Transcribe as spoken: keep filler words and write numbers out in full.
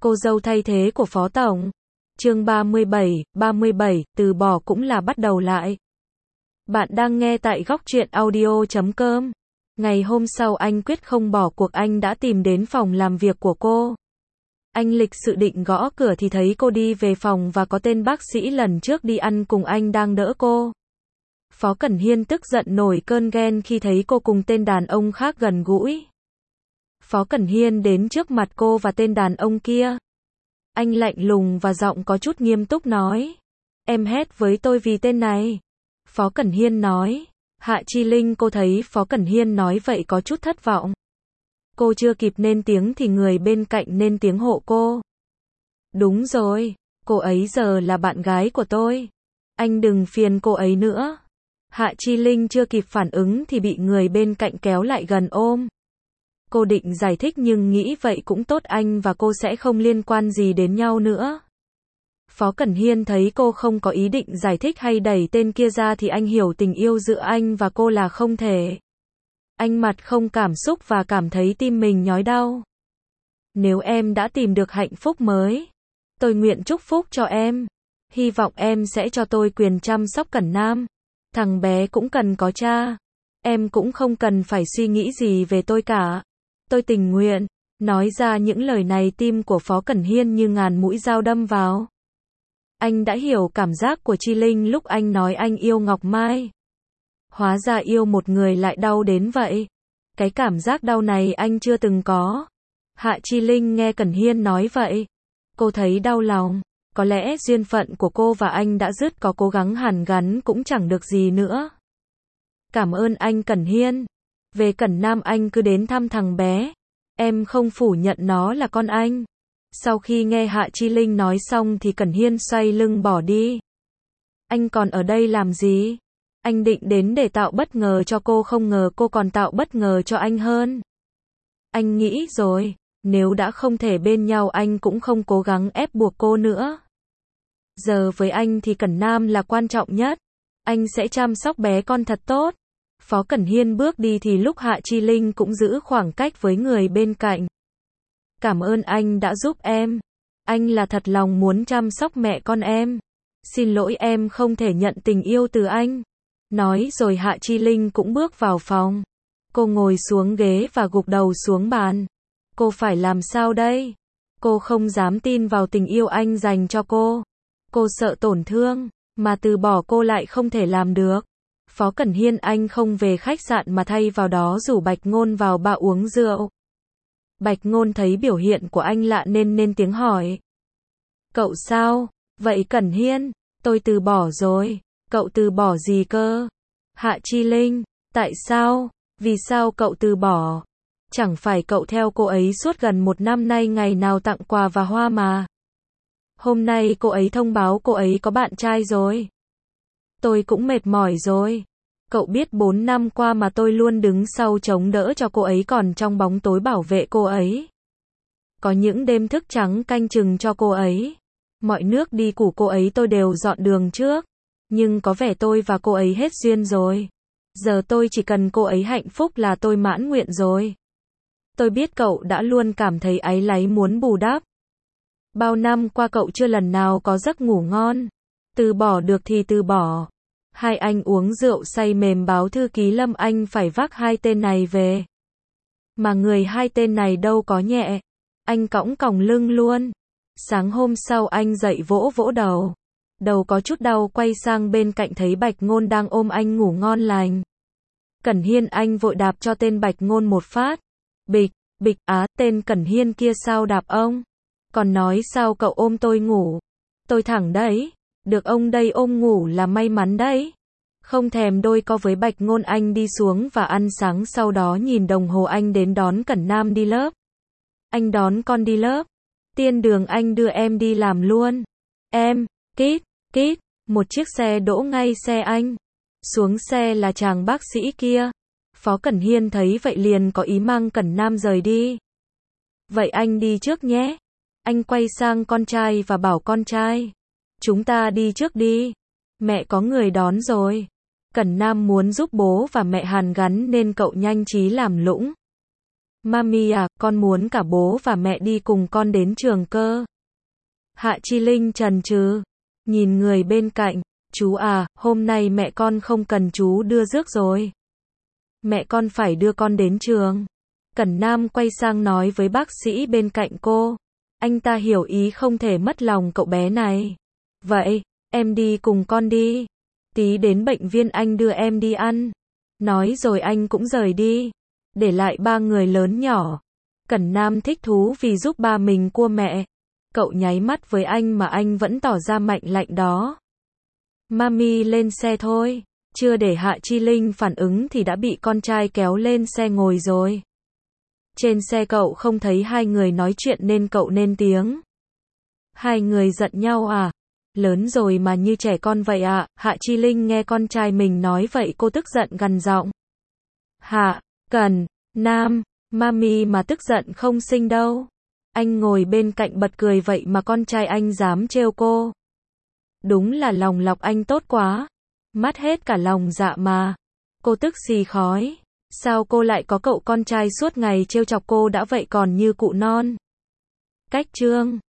Cô dâu thay thế của Phó Tổng. Chương ba mươi bảy, ba mươi bảy, từ bỏ cũng là bắt đầu lại. Bạn đang nghe tại góc truyện audio chấm com. Ngày hôm sau anh quyết không bỏ cuộc, anh đã tìm đến phòng làm việc của cô. Anh lịch sự định gõ cửa thì thấy cô đi về phòng và có tên bác sĩ lần trước đi ăn cùng anh đang đỡ cô. Phó Cẩn Hiên tức giận nổi cơn ghen khi thấy cô cùng tên đàn ông khác gần gũi. Phó Cẩn Hiên đến trước mặt cô và tên đàn ông kia. Anh lạnh lùng và giọng có chút nghiêm túc nói. Em hét với tôi vì tên này. Phó Cẩn Hiên nói. Hạ Chi Linh, cô thấy Phó Cẩn Hiên nói vậy có chút thất vọng. Cô chưa kịp lên tiếng thì người bên cạnh lên tiếng hộ cô. Đúng rồi, cô ấy giờ là bạn gái của tôi. Anh đừng phiền cô ấy nữa. Hạ Chi Linh chưa kịp phản ứng thì bị người bên cạnh kéo lại gần ôm. Cô định giải thích nhưng nghĩ vậy cũng tốt, anh và cô sẽ không liên quan gì đến nhau nữa. Phó Cẩn Hiên thấy cô không có ý định giải thích hay đẩy tên kia ra thì anh hiểu tình yêu giữa anh và cô là không thể. Anh mặt không cảm xúc và cảm thấy tim mình nhói đau. Nếu em đã tìm được hạnh phúc mới, tôi nguyện chúc phúc cho em. Hy vọng em sẽ cho tôi quyền chăm sóc Cẩn Nam. Thằng bé cũng cần có cha. Em cũng không cần phải suy nghĩ gì về tôi cả. Tôi tình nguyện. Nói ra những lời này tim của Phó Cẩn Hiên như ngàn mũi dao đâm vào. Anh đã hiểu cảm giác của Chi Linh lúc anh nói anh yêu Ngọc Mai. Hóa ra yêu một người lại đau đến vậy. Cái cảm giác đau này anh chưa từng có. Hạ Chi Linh nghe Cẩn Hiên nói vậy. Cô thấy đau lòng. Có lẽ duyên phận của cô và anh đã dứt, có cố gắng hàn gắn cũng chẳng được gì nữa. Cảm ơn anh Cẩn Hiên. Về Cẩn Nam anh cứ đến thăm thằng bé. Em không phủ nhận nó là con anh. Sau khi nghe Hạ Chi Linh nói xong thì Cẩn Hiên xoay lưng bỏ đi. Anh còn ở đây làm gì? Anh định đến để tạo bất ngờ cho cô, không ngờ cô còn tạo bất ngờ cho anh hơn. Anh nghĩ rồi, nếu đã không thể bên nhau anh cũng không cố gắng ép buộc cô nữa. Giờ với anh thì Cẩn Nam là quan trọng nhất. Anh sẽ chăm sóc bé con thật tốt. Phó Cẩn Hiên bước đi thì lúc Hạ Chi Linh cũng giữ khoảng cách với người bên cạnh. Cảm ơn anh đã giúp em. Anh là thật lòng muốn chăm sóc mẹ con em. Xin lỗi em không thể nhận tình yêu từ anh. Nói rồi Hạ Chi Linh cũng bước vào phòng. Cô ngồi xuống ghế và gục đầu xuống bàn. Cô phải làm sao đây? Cô không dám tin vào tình yêu anh dành cho cô. Cô sợ tổn thương, mà từ bỏ cô lại không thể làm được. Phó Cẩn Hiên anh không về khách sạn mà thay vào đó rủ Bạch Ngôn vào bar uống rượu. Bạch Ngôn thấy biểu hiện của anh lạ nên nên tiếng hỏi. Cậu sao? Vậy Cẩn Hiên, tôi từ bỏ rồi. Cậu từ bỏ gì cơ? Hạ Chi Linh, tại sao? Vì sao cậu từ bỏ? Chẳng phải cậu theo cô ấy suốt gần một năm nay ngày nào tặng quà và hoa mà. Hôm nay cô ấy thông báo cô ấy có bạn trai rồi. Tôi cũng mệt mỏi rồi. Cậu biết bốn năm qua mà tôi luôn đứng sau chống đỡ cho cô ấy, còn trong bóng tối bảo vệ cô ấy. Có những đêm thức trắng canh chừng cho cô ấy. Mọi nước đi của cô ấy tôi đều dọn đường trước. Nhưng có vẻ tôi và cô ấy hết duyên rồi. Giờ tôi chỉ cần cô ấy hạnh phúc là tôi mãn nguyện rồi. Tôi biết cậu đã luôn cảm thấy áy náy muốn bù đắp. Bao năm qua cậu chưa lần nào có giấc ngủ ngon. Từ bỏ được thì từ bỏ. Hai anh uống rượu say mềm báo thư ký Lâm Anh phải vác hai tên này về. Mà người hai tên này đâu có nhẹ. Anh cõng còng lưng luôn. Sáng hôm sau anh dậy vỗ vỗ đầu. Đầu có chút đau, quay sang bên cạnh thấy Bạch Ngôn đang ôm anh ngủ ngon lành. Cẩn Hiên anh vội đạp cho tên Bạch Ngôn một phát. Bịch, bịch, á, tên Cẩn Hiên kia sao đạp ông? Còn nói sao cậu ôm tôi ngủ? Tôi thẳng đấy. Được ông đây ôm ngủ là may mắn đấy. Không thèm đôi co với Bạch Ngôn anh đi xuống và ăn sáng, sau đó nhìn đồng hồ anh đến đón Cẩn Nam đi lớp. Anh đón con đi lớp. Tiên đường anh đưa em đi làm luôn. Em, kít, kít, một chiếc xe đỗ ngay xe anh. Xuống xe là chàng bác sĩ kia. Phó Cẩn Hiên thấy vậy liền có ý mang Cẩn Nam rời đi. Vậy anh đi trước nhé. Anh quay sang con trai và bảo con trai. Chúng ta đi trước đi. Mẹ có người đón rồi. Cẩn Nam muốn giúp bố và mẹ hàn gắn nên cậu nhanh trí làm lũng. Mami à, con muốn cả bố và mẹ đi cùng con đến trường cơ. Hạ Chi Linh chần chừ, nhìn người bên cạnh, chú à, hôm nay mẹ con không cần chú đưa rước rồi. Mẹ con phải đưa con đến trường. Cẩn Nam quay sang nói với bác sĩ bên cạnh cô. Anh ta hiểu ý không thể mất lòng cậu bé này. Vậy, em đi cùng con đi. Tí đến bệnh viện anh đưa em đi ăn. Nói rồi anh cũng rời đi. Để lại ba người lớn nhỏ. Cẩn Nam thích thú vì giúp ba mình cua mẹ. Cậu nháy mắt với anh mà anh vẫn tỏ ra mạnh lạnh đó. Mami lên xe thôi. Chưa để Hạ Chi Linh phản ứng thì đã bị con trai kéo lên xe ngồi rồi. Trên xe cậu không thấy hai người nói chuyện nên cậu lên tiếng. Hai người giận nhau à? Lớn rồi mà như trẻ con vậy ạ. À? Hạ Chi Linh nghe con trai mình nói vậy cô tức giận gằn giọng. Hạ, Cần, Nam, Mami mà tức giận không xinh đâu. Anh ngồi bên cạnh bật cười vậy mà con trai anh dám trêu cô. Đúng là lòng lọc anh tốt quá. Mắt hết cả lòng dạ mà. Cô tức xì khói. Sao cô lại có cậu con trai suốt ngày trêu chọc cô đã vậy còn như cụ non. Cách chương